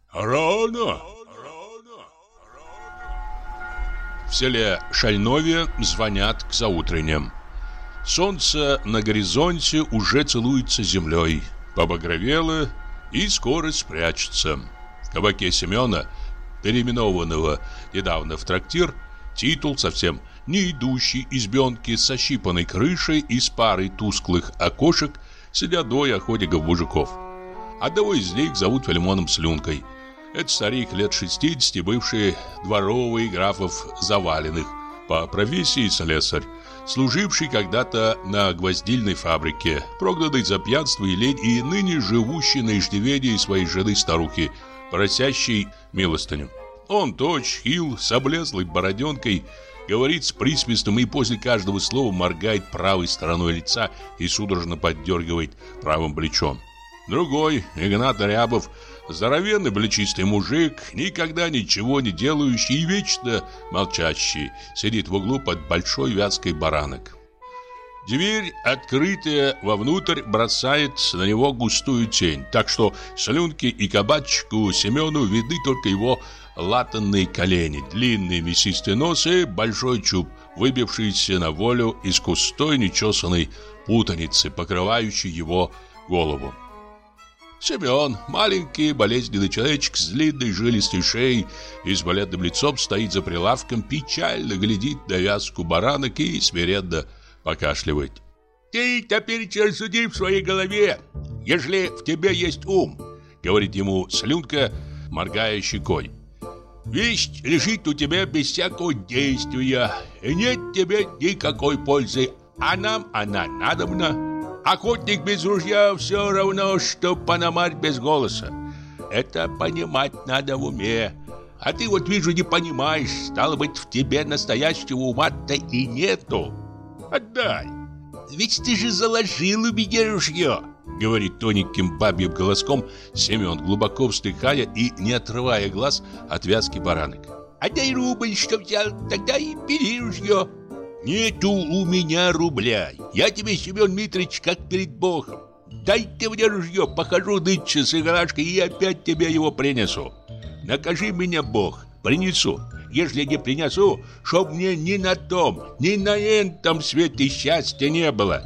Рано. В селе Шальнове звонят к заутренням. Солнце на горизонте уже целуется землей, побагровело и скоро спрячется. В кабаке Семена, переименованного недавно в трактир, титул совсем не идущий избенки с ощипанной крышей и с парой тусклых окошек сидят двое охотников-мужиков. Одного из них зовут Филимоном Слюнкой. Это старик лет 60, бывший дворовый графов Заваленных, по профессии слесарь, служивший когда-то на гвоздильной фабрике, прогнанный за пьянство и лень и ныне живущий на иждивении своей жены-старухи, просящей милостыню. Он точь, хил, с облезлой бороденкой, говорит с присвистом и после каждого слова моргает правой стороной лица и судорожно поддергивает правым плечом. Другой, Игнат Рябов, здоровенный плечистый мужик, никогда ничего не делающий и вечно молчащий, сидит в углу под большой вязкой баранок. Дверь, открытая вовнутрь, бросает на него густую тень, так что Слюнке и кабачку Семену видны только его латанные колени, длинные мясистые нос и большой чуб, выбившийся на волю из густой нечесанной путаницы, покрывающей его голову. Семен, маленький болезненный человечек с длинной жилистой шеей и с бледным лицом, стоит за прилавком, печально глядит на вязку баранок и смиренно покашливает. «Ты теперь рассуди в своей голове, ежели в тебе есть ум», — говорит ему Слюнка, моргая щекой. «Вещь лежит у тебя без всякого действия, и нет тебе никакой пользы, а нам она надобна. Охотник без ружья все равно, что пономарь без голоса. Это понимать надо в уме. А ты вот, вижу, не понимаешь. Стало быть, в тебе настоящего ума-то и нету. Отдай. Ведь ты же заложил у меня ружье, говорит тоненьким бабьим голоском Семен, глубоко вздыхая и не отрывая глаз от вязки баранок. Отдай рубль, что взял, тогда и бери ружье. Нету у меня рубля. Я тебе, Семен Митрич, как перед Богом. Дай ты мне ружье, похожу нынче с играшкой и опять тебе его принесу. Накажи меня, Бог, принесу. Если не принесу, чтоб мне ни на том, ни на этом свете счастья не было.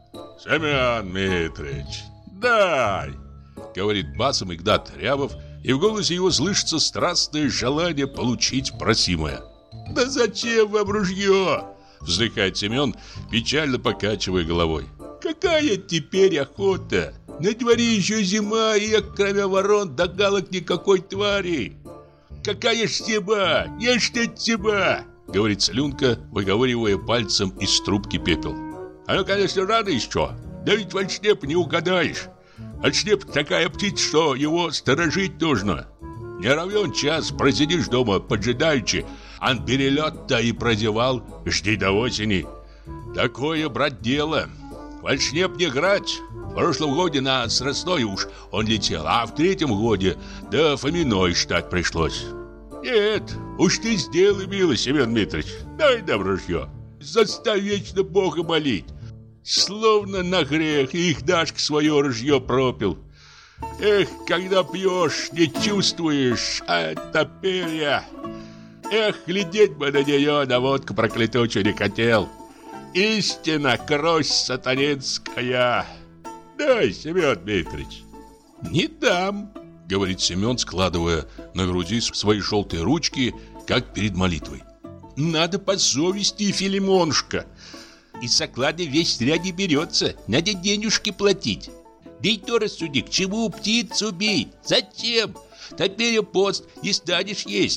Семен Митрич, дай, говорит басом Игнат Рябов, и в голосе его слышится страстное желание получить просимое. Да зачем вам ружье? Вздыхает Семен, печально покачивая головой. Какая теперь охота? На дворе еще зима, и кроме ворон до галок никакой твари. Какая ж зима? Ешь ты зима, говорит Слюнка, выговаривая пальцем из трубки пепел. Оно, конечно, рано еще, да ведь вальшнеп не угадаешь. Вальшнеп такая птица, что его сторожить нужно. Не равен час просидишь дома, поджидаючи, ан перелет-то и прозевал, жди до осени. Такое, брат, дело. Вальшнеп не грать. В прошлом годе на Страстной уж он летел, а в третьем годе до Фоминой ждать пришлось. Нет, уж ты сделай, милый Семен Митрич, дай нам ружье. Заставь вечно Бога молить. Словно на грех их Дашка свое ружье пропил. Эх, когда пьешь, не чувствуешь, а теперь я... Эх, глядеть бы на нее, на водку проклятучую не хотел. Истинно, кровь сатанинская. Дай, Семен Дмитриевич. Не дам, говорит Семен, складывая на груди свои желтые ручки, как перед молитвой. Надо по совести, Филимонушка. Из оклада весь зря не берется, надо денежки платить. Да и то рассуди, к чему птицу бить? Зачем? Теперь пост не станешь есть.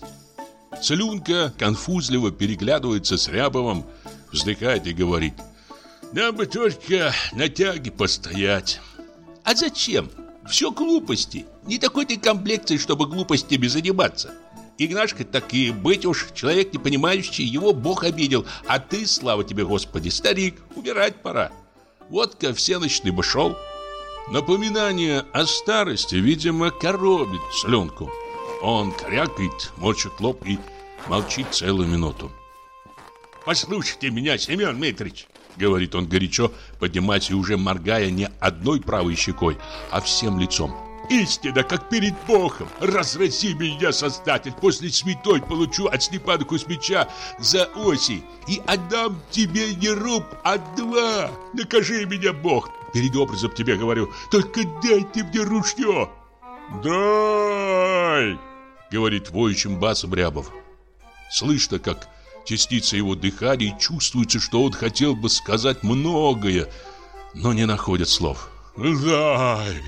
Слюнка конфузливо переглядывается с Рябовым, вздыхает и говорит: нам бы только на тяге постоять. А зачем? Все глупости. Не такой ты комплекции, чтобы глупостями заниматься. Игнашка так и быть уж, человек не понимающий, его Бог обидел. А ты, слава тебе, Господи, старик, умирать пора. Вот-ка всеночный бы шел. Напоминание о старости, видимо, коробит Слюнку. Он крякает, морщит лоб и молчит целую минуту. «Послушайте меня, Семен Дмитриевич», — говорит он горячо, поднимаясь и уже моргая не одной правой щекой, а всем лицом. Истина, как перед Богом. Разрази меня, Создатель, после святой получу от Степана Кузьмича за оси. И отдам тебе не руб, а 2. Накажи меня, Бог. Перед образом тебе говорю, только дайте мне ружье. Дай, говорит воющим басом Рябов. Слышно, как частица его дыхания, и чувствуется, что он хотел бы сказать многое, но не находит слов. Дай.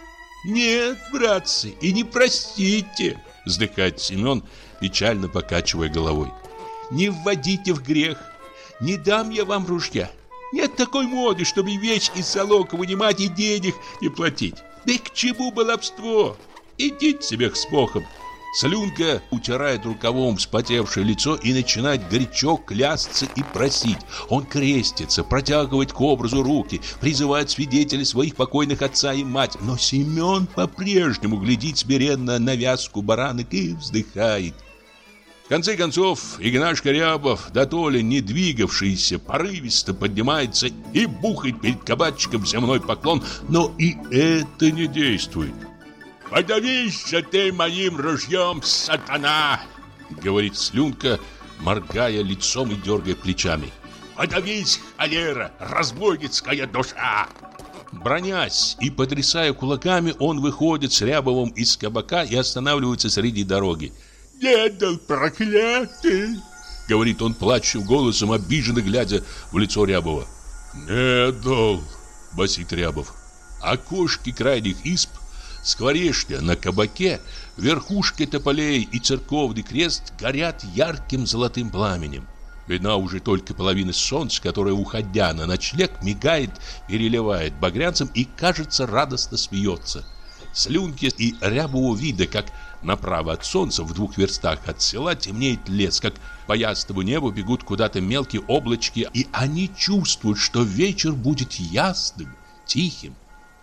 Нет, братцы, и не простите, вздыхает Семен, печально покачивая головой. Не вводите в грех. Не дам я вам ружья. Нет такой моды, чтобы вещь из залога вынимать и денег не платить. Да и к чему баловство? Идите себе с Богом. Слюнка утирает рукавом вспотевшее лицо и начинает горячо клясться и просить. Он крестится, протягивает к образу руки, призывает свидетелей своих покойных отца и мать. Но Семен по-прежнему глядит смиренно на вязку баранок и вздыхает. В конце концов, Игнашка Рябов, дотоле не двигавшийся, порывисто поднимается и бухает перед кабачиком земной поклон, но и это не действует. «Подавись же ты моим ружьем, сатана!» говорит Слюнка, моргая лицом и дергая плечами. «Подавись, холера, разбойницкая душа!» Бронясь и потрясая кулаками, он выходит с Рябовым из кабака и останавливается среди дороги. «Дедал проклятый!» говорит он плачущим голосом, обиженно глядя в лицо Рябова. «Дедал!» басит Рябов. Окошки крайних изб, скворечня на кабаке, верхушки тополей и церковный крест горят ярким золотым пламенем. Видна уже только половина солнца, которое, уходя на ночлег, мигает, переливает багрянцем и, кажется, радостно смеется. Слюнки и Рябову вида, как направо от солнца, в 2 верстах от села, темнеет лес, как по ясному небу бегут куда-то мелкие облачки, и они чувствуют, что вечер будет ясным, тихим.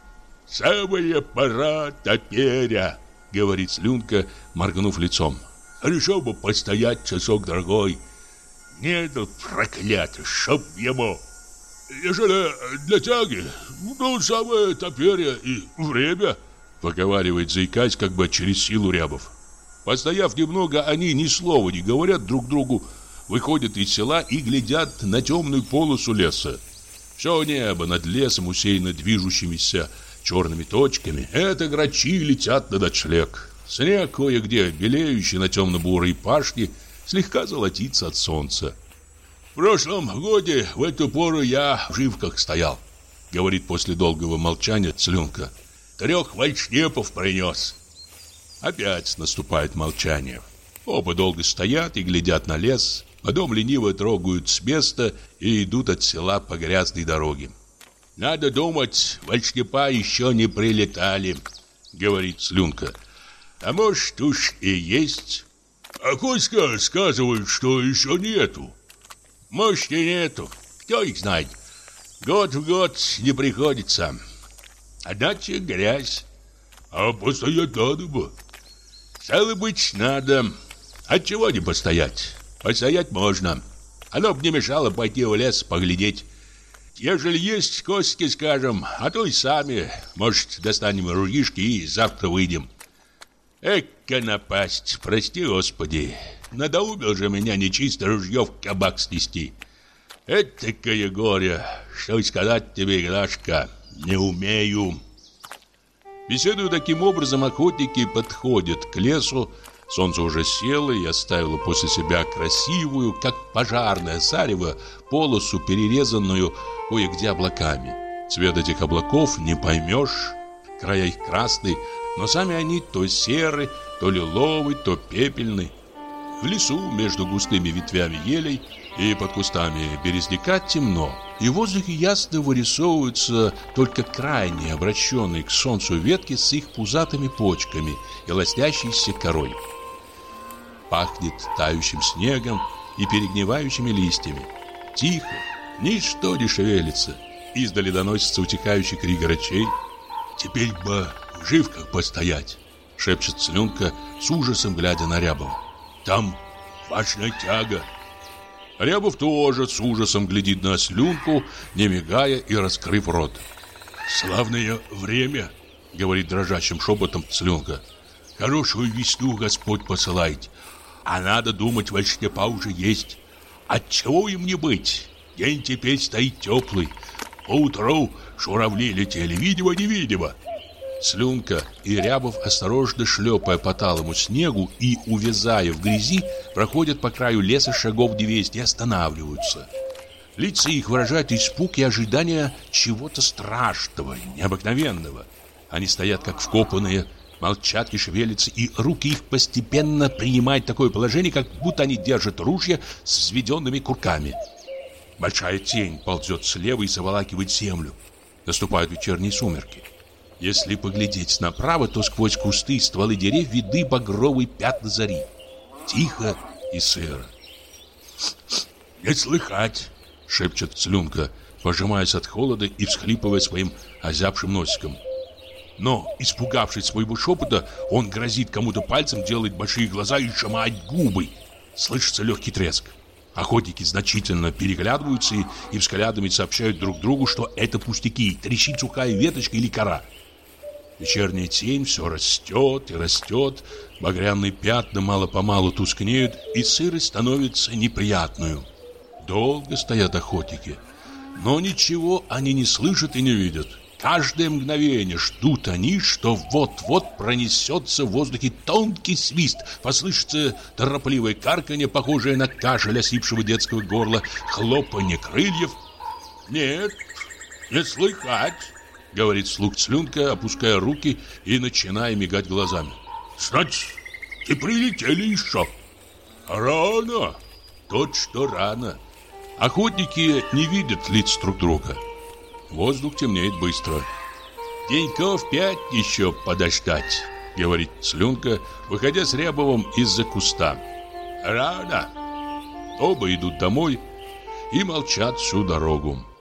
«Самая пора топеря», — говорит Слюнка, моргнув лицом. «Хорошо бы постоять часок другой. Не дал проклятый, чтоб ему. Ежели для тяги, ну, самое топеря и время», — поговаривает, заикаясь, как бы через силу Рябов. Постояв немного, они ни слова не говорят друг другу, выходят из села и глядят на темную полосу леса. Все небо над лесом усеяно движущимися черными точками. Это грачи летят на ночлег. Снег кое-где, белеющий на темно-бурой пашне, слегка золотится от солнца. «В прошлом годе в эту пору я в Живках стоял», — говорит после долгого молчания Слюнка. 3 вальшнепов принес. Опять наступает молчание. Оба долго стоят и глядят на лес, потом лениво трогают с места и идут от села по грязной дороге. «Надо думать, вальшнепа еще не прилетали», — говорит Слюнка. «А может, уж и есть». «А Коська сказывает, что еще нету». «Может, и нету. Кто их знает? Год в год не приходится. Одначе грязь. А постоять надо бы». «Стало быть, надо. Отчего не постоять? Постоять можно. Оно б не мешало пойти в лес поглядеть. Ежели есть кости, скажем, а то и сами, может, достанем ружьишки и завтра выйдем». «Эка напасть, прости, Господи! Надоумил же меня нечисто ружье в кабак снести. Этакое горе, что сказать тебе, Игнашка, не умею». Беседуя таким образом, охотники подходят к лесу. Солнце уже село и оставило после себя красивую, как пожарное зарево, полосу, перерезанную кое-где облаками. Цвет этих облаков не поймешь, края их красные, но сами они то серы, то лиловый, то пепельный. В лесу между густыми ветвями елей и под кустами березняка темно, и в воздухе ясно вырисовываются только крайние, обращенные к солнцу ветки с их пузатыми почками и лоснящейся корой. Пахнет тающим снегом и перегнивающими листьями. Тихо, ничто не шевелится. Издали доносится утихающий крик грачей. «Теперь бы в Живках постоять», — шепчет Слюнка, с ужасом глядя на Рябова. «Там важная тяга». Рябов тоже с ужасом глядит на Слюнку, не мигая и раскрыв рот. «Славное время», говорит дрожащим шепотом Слюнка. Хорошую весну Господь посылает, а надо думать, вальштепа уже есть. Отчего им не быть? День теперь стоит теплый. Поутру журавли летели, видимо-невидимо. Слюнка и Рябов, осторожно шлепая по талому снегу и увязая в грязи, проходят по краю леса шагов 200 и останавливаются. Лица их выражают испуг и ожидание чего-то страшного, необыкновенного. Они стоят как вкопанные, молчат и шевелятся, и руки их постепенно принимают такое положение, как будто они держат ружья с взведенными курками. Большая тень ползет слева и заволакивает землю. Наступают вечерние сумерки. Если поглядеть направо, то сквозь кусты и стволы деревьев видны багровые пятна зари. Тихо и сыро. «Не слыхать!» — шепчет Слюнка, пожимаясь от холода и всхлипывая своим озябшим носиком. Но, испугавшись своего шепота, он грозит кому-то пальцем, делает большие глаза и сжимает губы. Слышится легкий треск. Охотники значительно переглядываются и взглядами сообщают друг другу, что это пустяки, трещит сухая веточка или кора. Вечерняя тень все растет и растет, багряные пятна мало-помалу тускнеют, и сырость становится неприятную. Долго стоят охотники, но ничего они не слышат и не видят. Каждое мгновение ждут они, что вот-вот пронесется в воздухе тонкий свист, послышится торопливое карканье, похожее на кашель осипшего детского горла, хлопанье крыльев. «Нет, не слыхать», — говорит вслух Слюнка, опуская руки и начиная мигать глазами. «Значит, и прилетели еще». «Рано». «Тот, что рано». Охотники не видят лиц друг друга. Воздух темнеет быстро. «Деньков 5 еще подождать», — говорит Слюнка, выходя с Рябовым из-за куста. «Рано». Оба идут домой и молчат всю дорогу.